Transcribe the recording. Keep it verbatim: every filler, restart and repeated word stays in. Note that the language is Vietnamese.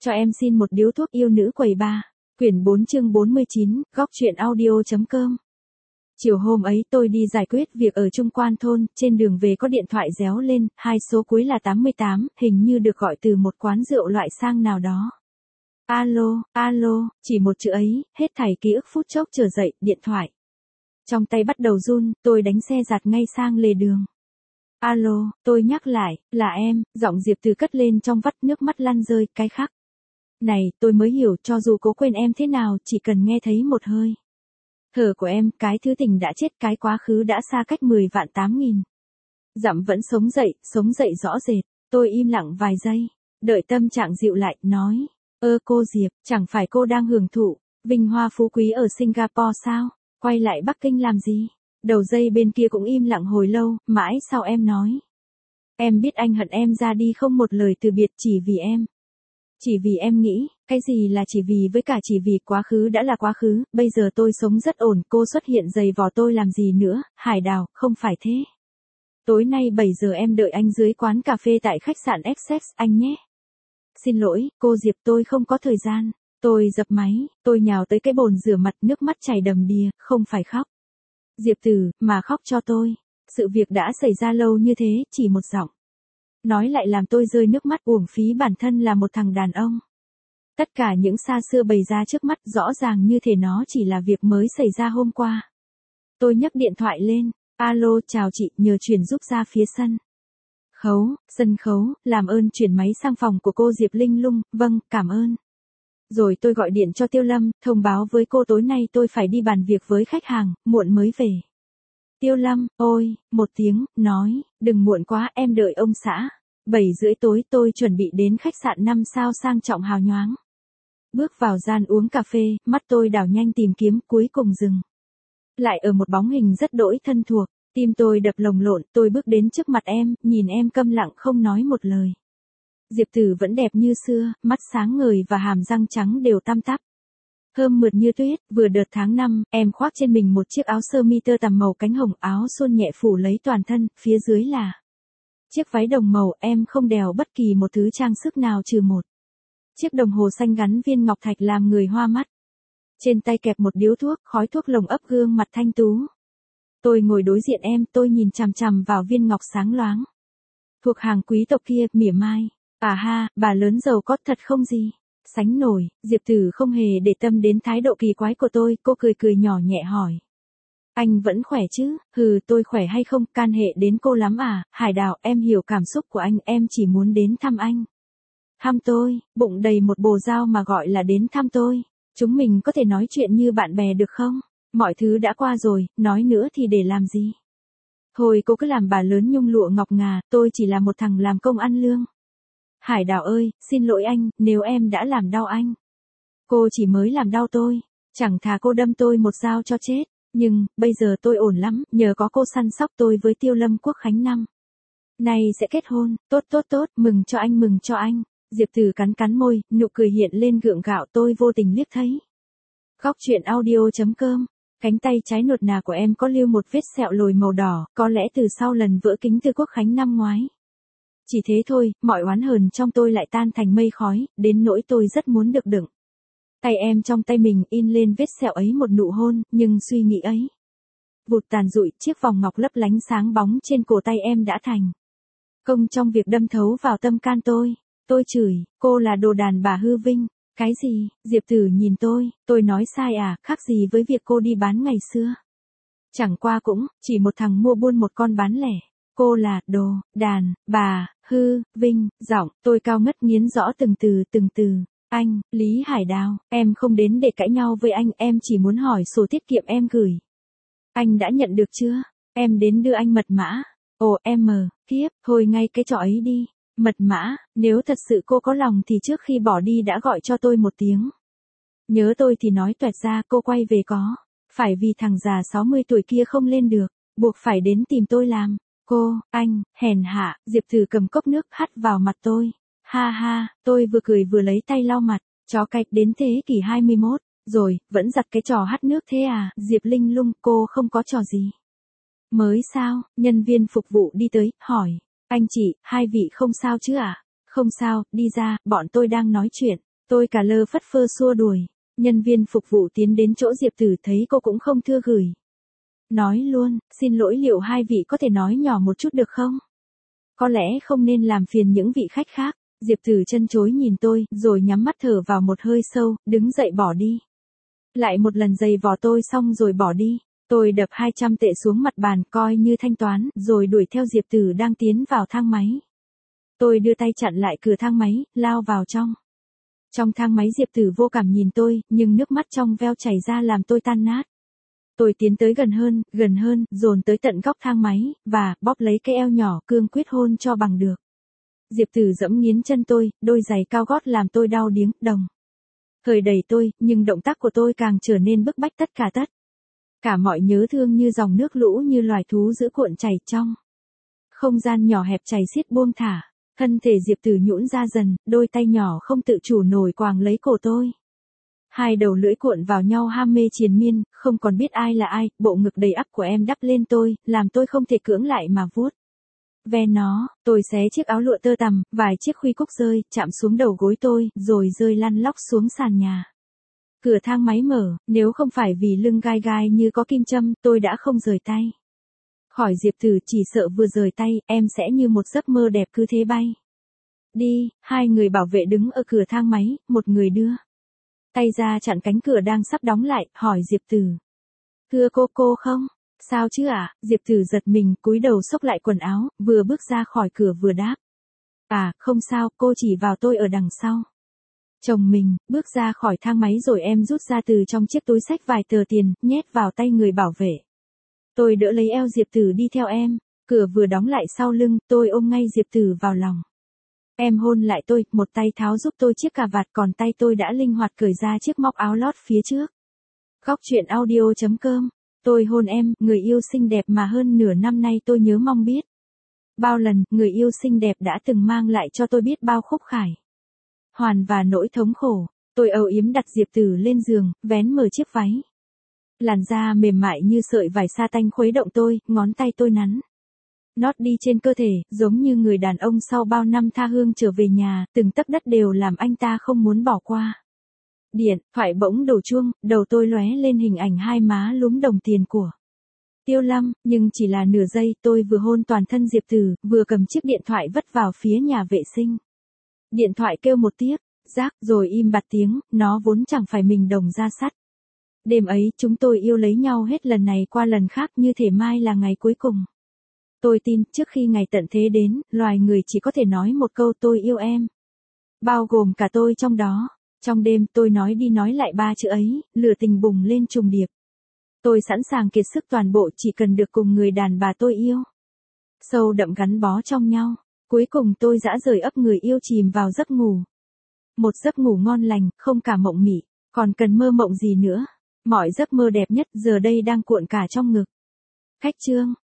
Cho em xin một điếu thuốc yêu nữ quầy ba. Quyển bốn chương bốn mươi chín, góc truyện audio.com. Chiều hôm ấy tôi đi giải quyết việc ở Trung Quan thôn, trên đường về có điện thoại réo lên, hai số cuối là tám mươi tám, hình như được gọi từ một quán rượu loại sang nào đó. Alo, alo, chỉ một chữ ấy, hết thảy ký ức phút chốc trở dậy, điện thoại. Trong tay bắt đầu run, tôi đánh xe giạt ngay sang lề đường. Alo, tôi nhắc lại, là em, giọng Diệp Từ cất lên trong vắt, nước mắt lăn rơi, cái khắc. Này, tôi mới hiểu, cho dù cố quên em thế nào, chỉ cần nghe thấy một hơi thở của em, cái thứ tình đã chết, cái quá khứ đã xa cách mười vạn tám nghìn dặm vẫn sống dậy, sống dậy rõ rệt. Tôi im lặng vài giây, đợi tâm trạng dịu lại, nói, ơ cô Diệp, chẳng phải cô đang hưởng thụ vinh hoa phú quý ở Singapore sao? Quay lại Bắc Kinh làm gì? Đầu dây bên kia cũng im lặng hồi lâu, mãi sau em nói, em biết anh hận em ra đi không một lời từ biệt, chỉ vì em. Chỉ vì em nghĩ, cái gì là chỉ vì, với cả chỉ vì quá khứ đã là quá khứ, bây giờ tôi sống rất ổn, cô xuất hiện giày vò tôi làm gì nữa, Hải Đào, không phải thế. Tối nay bảy giờ em đợi anh dưới quán cà phê tại khách sạn Essex, anh nhé. Xin lỗi, cô Diệp, tôi không có thời gian. Tôi dập máy, tôi nhào tới cái bồn rửa mặt, nước mắt chảy đầm đìa, không phải khóc. Diệp Từ, mà khóc cho tôi. Sự việc đã xảy ra lâu như thế, chỉ một giọng nói lại làm tôi rơi nước mắt, uổng phí bản thân là một thằng đàn ông. Tất cả những xa xưa bày ra trước mắt, rõ ràng như thể nó chỉ là việc mới xảy ra hôm qua. Tôi nhấc điện thoại lên, alo, chào chị, nhờ chuyển giúp ra phía sân khấu, sân khấu, làm ơn chuyển máy sang phòng của cô Diệp Linh Lung, vâng, cảm ơn. Rồi tôi gọi điện cho Tiêu Lâm, thông báo với cô tối nay tôi phải đi bàn việc với khách hàng, muộn mới về. Tiêu Lâm, ôi, một tiếng, nói, đừng muộn quá, em đợi ông xã. Bảy rưỡi tối tôi chuẩn bị đến khách sạn năm sao sang trọng hào nhoáng. Bước vào gian uống cà phê, mắt tôi đảo nhanh tìm kiếm, cuối cùng dừng lại ở một bóng hình rất đỗi thân thuộc. Tim tôi đập lồng lộn, tôi bước đến trước mặt em, nhìn em câm lặng không nói một lời. Diệp Từ vẫn đẹp như xưa, mắt sáng ngời và hàm răng trắng đều tăm tắp. Thơm mượt như tuyết, vừa đợt tháng năm, em khoác trên mình một chiếc áo sơ mi tơ tằm màu cánh hồng, áo suôn nhẹ phủ lấy toàn thân, phía dưới là chiếc váy đồng màu, em không đeo bất kỳ một thứ trang sức nào trừ một chiếc đồng hồ xanh gắn viên ngọc thạch làm người hoa mắt. Trên tay kẹp một điếu thuốc, khói thuốc lồng ấp gương mặt thanh tú. Tôi ngồi đối diện em, tôi nhìn chằm chằm vào viên ngọc sáng loáng. Thuộc hàng quý tộc kia, mỉa mai. À ha, bà lớn giàu có thật không gì sánh nổi. Diệp Từ không hề để tâm đến thái độ kỳ quái của tôi, cô cười cười nhỏ nhẹ hỏi. Anh vẫn khỏe chứ? Hừ, tôi khỏe hay không, can hệ đến cô lắm à? Hải Đào, em hiểu cảm xúc của anh, em chỉ muốn đến thăm anh. Thăm tôi, bụng đầy một bồ dao mà gọi là đến thăm tôi. Chúng mình có thể nói chuyện như bạn bè được không? Mọi thứ đã qua rồi, nói nữa thì để làm gì? Thôi cô cứ làm bà lớn nhung lụa ngọc ngà, tôi chỉ là một thằng làm công ăn lương. Hải Đào ơi, xin lỗi anh, nếu em đã làm đau anh. Cô chỉ mới làm đau tôi, chẳng thà cô đâm tôi một dao cho chết. Nhưng, bây giờ tôi ổn lắm, nhờ có cô săn sóc tôi với Tiêu Lâm Quốc Khánh năm nay sẽ kết hôn, tốt tốt tốt, mừng cho anh, mừng cho anh. Diệp Từ cắn cắn môi, nụ cười hiện lên gượng gạo, tôi vô tình liếc thấy. Góc truyện audio.com, cánh tay trái nuột nà của em có lưu một vết sẹo lồi màu đỏ, có lẽ từ sau lần vỡ kính từ Quốc Khánh năm ngoái. Chỉ thế thôi, mọi oán hờn trong tôi lại tan thành mây khói, đến nỗi tôi rất muốn được đựng tay em trong tay mình, in lên vết sẹo ấy một nụ hôn, nhưng suy nghĩ ấy vụt tàn rụi, chiếc vòng ngọc lấp lánh sáng bóng trên cổ tay em đã thành công trong việc đâm thấu vào tâm can tôi. Tôi chửi, cô là đồ đàn bà hư vinh. Cái gì? Diệp Từ nhìn tôi, tôi nói sai à, khác gì với việc cô đi bán ngày xưa. Chẳng qua cũng, chỉ một thằng mua buôn một con bán lẻ. Cô là, đồ, đàn, bà, hư, vinh, giọng, tôi cao ngất nghiến rõ từng từ, từng từ. Anh, Lý Hải Đào, em không đến để cãi nhau với anh, em chỉ muốn hỏi sổ tiết kiệm em gửi. Anh đã nhận được chưa? Em đến đưa anh mật mã. Ồ, em mờ, tiếp, thôi ngay cái trò ấy đi. Mật mã, nếu thật sự cô có lòng thì trước khi bỏ đi đã gọi cho tôi một tiếng. Nhớ tôi thì nói toẹt ra, cô quay về có phải vì thằng già sáu mươi tuổi kia không lên được, buộc phải đến tìm tôi làm. Cô, anh, hèn hạ, Diệp Từ cầm cốc nước hắt vào mặt tôi. Ha ha, tôi vừa cười vừa lấy tay lau mặt, chó cạch đến thế kỷ hai mươi mốt, rồi, vẫn giặt cái trò hắt nước thế à? Diệp Linh Lung, cô không có trò gì mới sao? Nhân viên phục vụ đi tới, hỏi. Anh chị, hai vị không sao chứ à? Không sao, đi ra, bọn tôi đang nói chuyện. Tôi cả lơ phất phơ xua đuổi. Nhân viên phục vụ tiến đến chỗ Diệp Tử thấy cô cũng không thưa gửi. Nói luôn, xin lỗi liệu hai vị có thể nói nhỏ một chút được không? Có lẽ không nên làm phiền những vị khách khác. Diệp Tử chân chối nhìn tôi, rồi nhắm mắt thở vào một hơi sâu, đứng dậy bỏ đi. Lại một lần giày vò tôi xong rồi bỏ đi. Tôi đập hai trăm tệ xuống mặt bàn coi như thanh toán, rồi đuổi theo Diệp Tử đang tiến vào thang máy. Tôi đưa tay chặn lại cửa thang máy, lao vào trong. Trong thang máy Diệp Tử vô cảm nhìn tôi, nhưng nước mắt trong veo chảy ra làm tôi tan nát. Tôi tiến tới gần hơn, gần hơn, dồn tới tận góc thang máy, và bóp lấy cái eo nhỏ, cương quyết hôn cho bằng được. Diệp Tử giẫm nghiến chân tôi, đôi giày cao gót làm tôi đau điếng, đồng. Thời đẩy tôi, nhưng động tác của tôi càng trở nên bức bách tất cả tất. Cả mọi nhớ thương như dòng nước lũ như loài thú giữ cuộn chảy trong. Không gian nhỏ hẹp chảy xiết buông thả. Thân thể Diệp Tử nhũn ra dần, đôi tay nhỏ không tự chủ nổi quàng lấy cổ tôi. Hai đầu lưỡi cuộn vào nhau ham mê triền miên, không còn biết ai là ai, bộ ngực đầy ắp của em đắp lên tôi, làm tôi không thể cưỡng lại mà vuốt. Ve nó, tôi xé chiếc áo lụa tơ tằm, vài chiếc khuy cúc rơi, chạm xuống đầu gối tôi, rồi rơi lăn lóc xuống sàn nhà. Cửa thang máy mở, nếu không phải vì lưng gai gai như có kim châm, tôi đã không rời tay. Khỏi Diệp Tử chỉ sợ vừa rời tay, em sẽ như một giấc mơ đẹp cứ thế bay. Đi, hai người bảo vệ đứng ở cửa thang máy, một người đưa tay ra chặn cánh cửa đang sắp đóng lại, hỏi Diệp Tử. Thưa cô cô không? Sao chứ ạ? À? Diệp Tử giật mình, cúi đầu xốc lại quần áo, vừa bước ra khỏi cửa vừa đáp. À, không sao, cô chỉ vào tôi ở đằng sau. Chồng mình, bước ra khỏi thang máy rồi em rút ra từ trong chiếc túi xách vài tờ tiền, nhét vào tay người bảo vệ. Tôi đỡ lấy eo Diệp Tử đi theo em, cửa vừa đóng lại sau lưng, tôi ôm ngay Diệp Tử vào lòng. Em hôn lại tôi, một tay tháo giúp tôi chiếc cà vạt còn tay tôi đã linh hoạt cởi ra chiếc móc áo lót phía trước. Góc truyện audio chấm com. Tôi hôn em, người yêu xinh đẹp mà hơn nửa năm nay tôi nhớ mong biết. Bao lần, người yêu xinh đẹp đã từng mang lại cho tôi biết bao khúc khải. Hoàn và nỗi thống khổ. Tôi âu yếm đặt Diệp Tử lên giường, vén mở chiếc váy. Làn da mềm mại như sợi vải sa tanh khuấy động tôi, ngón tay tôi nắn nót đi trên cơ thể, giống như người đàn ông sau bao năm tha hương trở về nhà, từng tấc đất đều làm anh ta không muốn bỏ qua. Điện thoại bỗng đổ chuông, đầu tôi lóe lên hình ảnh hai má lúm đồng tiền của Tiêu Lâm, nhưng chỉ là nửa giây, tôi vừa hôn toàn thân Diệp Tử, vừa cầm chiếc điện thoại vất vào phía nhà vệ sinh. Điện thoại kêu một tiếng, rác, rồi im bặt tiếng, nó vốn chẳng phải mình đồng ra sắt. Đêm ấy, chúng tôi yêu lấy nhau hết lần này qua lần khác như thể mai là ngày cuối cùng. Tôi tin, trước khi ngày tận thế đến, loài người chỉ có thể nói một câu tôi yêu em. Bao gồm cả tôi trong đó. Trong đêm, tôi nói đi nói lại ba chữ ấy, lửa tình bùng lên trùng điệp. Tôi sẵn sàng kiệt sức toàn bộ chỉ cần được cùng người đàn bà tôi yêu. Sâu đậm gắn bó trong nhau. Cuối cùng tôi dã rời ấp người yêu chìm vào giấc ngủ. Một giấc ngủ ngon lành, không cả mộng mị, còn cần mơ mộng gì nữa. Mọi giấc mơ đẹp nhất giờ đây đang cuộn cả trong ngực. Khách chương.